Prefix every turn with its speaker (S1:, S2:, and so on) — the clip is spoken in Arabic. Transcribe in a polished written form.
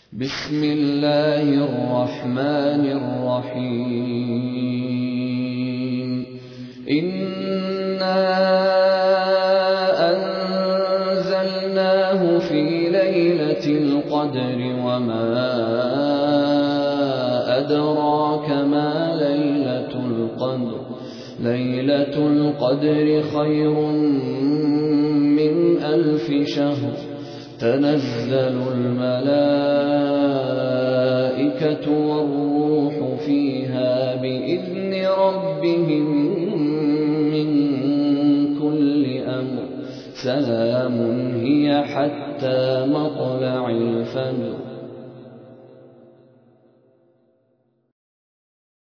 S1: بسم الله الرحمن الرحيم إنا أنزلناه في ليلة القدر وما أدراك ما ليلة القدر ليلة القدر خير من 1000 شهر تنزل الملائكة والروح فيها بإذن ربهم من كل أمر سلام هي حتى مطلع الفجر